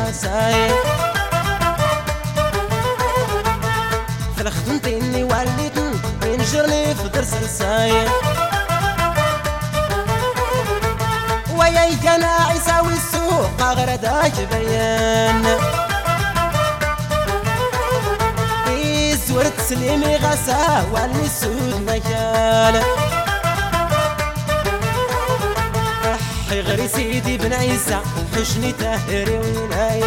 غساي في الخدمتيني وليتن ينجرني في درس رساي وياي كان عيساوي السوق غرداك بيان زورت سليمي غسا واللي السود مكان احي غري سيدي بن عيسى حشني تهري ويناي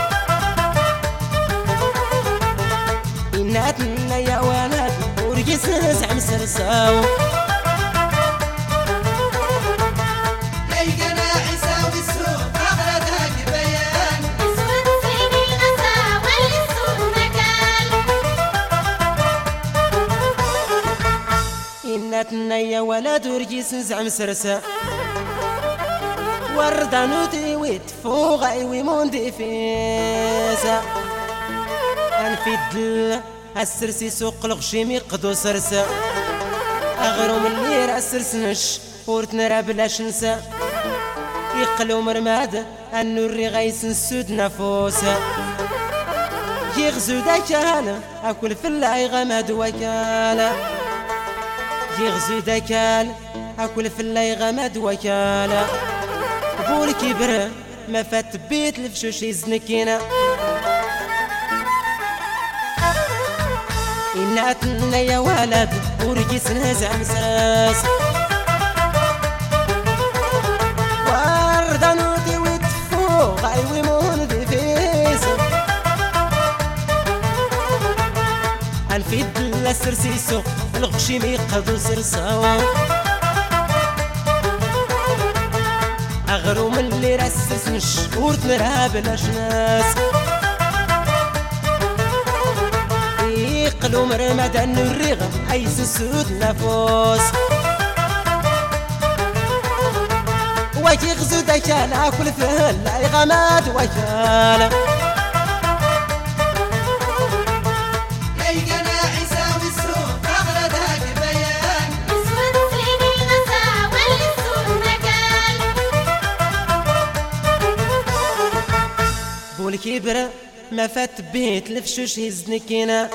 إناتنا يا ولد ورقيس نزعم سرساو إناتنا يا ولد ورقيس نزعم سرسا وردانوتي ويتفوغي ويموندي فيسا انفيد السرسي سوق الغشيمي قدو سرسا اغرو من اللي السرسنش ورتنرا بلاش نسا يقلو مرماد النوري غيس نسود نفوسا يغزو داكال اكل في اللاي غماد وكالا يغزو داكال اكل في اللاي غماد وكالا بول كبر ما فات بيت الفشوش يزنكينا إناتنا يا ولد ورقيس نزعم سراس وردانوتي ويتفوق ويمون ذي فيس انفيد لسرسيسو الغشيمي قدو سرساو اغرو من اللي رسسنش ورتنرها بلاش ناس يقلو مرمد النريغ عيس السود نفوس ويغزو دكال اكل فهل لا غماد وكال والكبر ما فات بيت لفشوش يزنكينا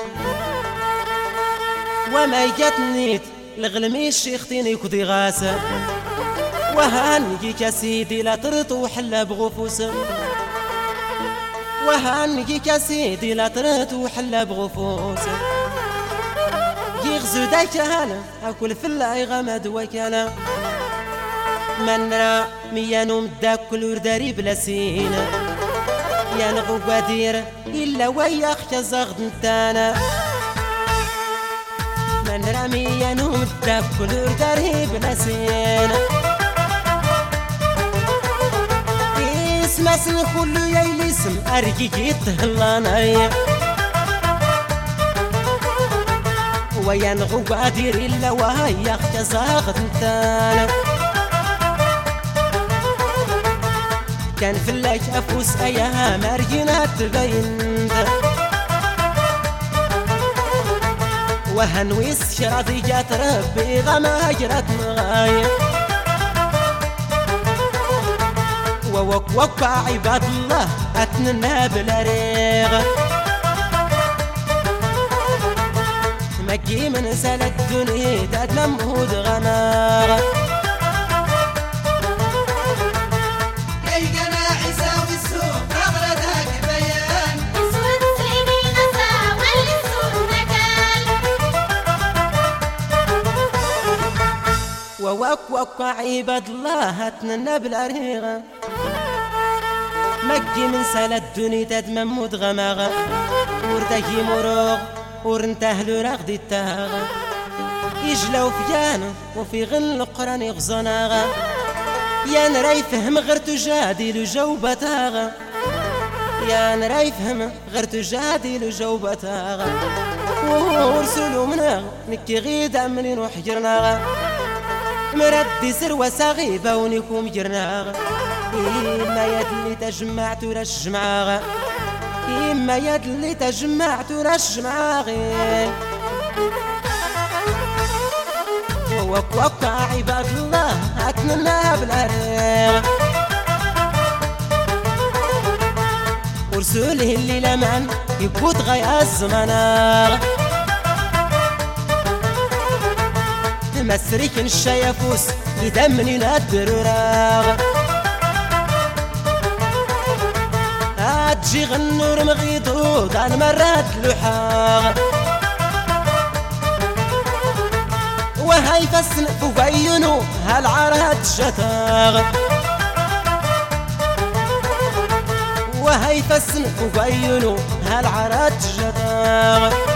وما يجتنيت الغلميش يختيني كدي غاسة وهانيك يا سيدي لا ترطو حلا بغفوسة وهانيك يا سيدي لا ترطو حلا بغفوسة يغزو داكالا اكل في اللاي غماد وكالا من را ميانو مداكل ورداري بلا سينا يا نغو دير إلا وياك زغد نتانا من رامي يا نوم تاكل داري بنسين اسم سن كله يا الاسم أرجيك يتهلاناي ويا نغو دير إلا وياك زغد نتانا كان في الليل أفوس أيها مرجينا تبين وهنويس شراطي جات ربي غما جرت مغاية ووك عباد الله أتننا بلا ريغ مكي من سالة الدنيا تتنمود غماغ ووك عباد الله هاتنا بالعريغة مكي من سالة الدنيا تدمم مدغماغة ورتاكي مروغ ورنتهلو رغدي التاغة يجلو فيانو وفي غن القران يغزناغة يا نراي فهم غير تجادل جوبتاغة يا نراي فهم غير تجادل جوبتاغة ورسلو مناغ نكي غيدا منين وحجرناغة مردي سر وسغيبة ونكم جرناغ إما يد اللي تجمعت ورشمعاغ إما يد اللي تجمعت ورشمعاغ وك عباد الله أتمنى بالعريق سوله اللي لمن يبوت غي الزمانا مسريك الشيفوس يدمني الدروراغ تجي غنور مغيضو دان مرات لوحاغ وهاي فسن فوقينو هالعرات شتاغ وهاي فسن فوقينو هالعرات شتاغ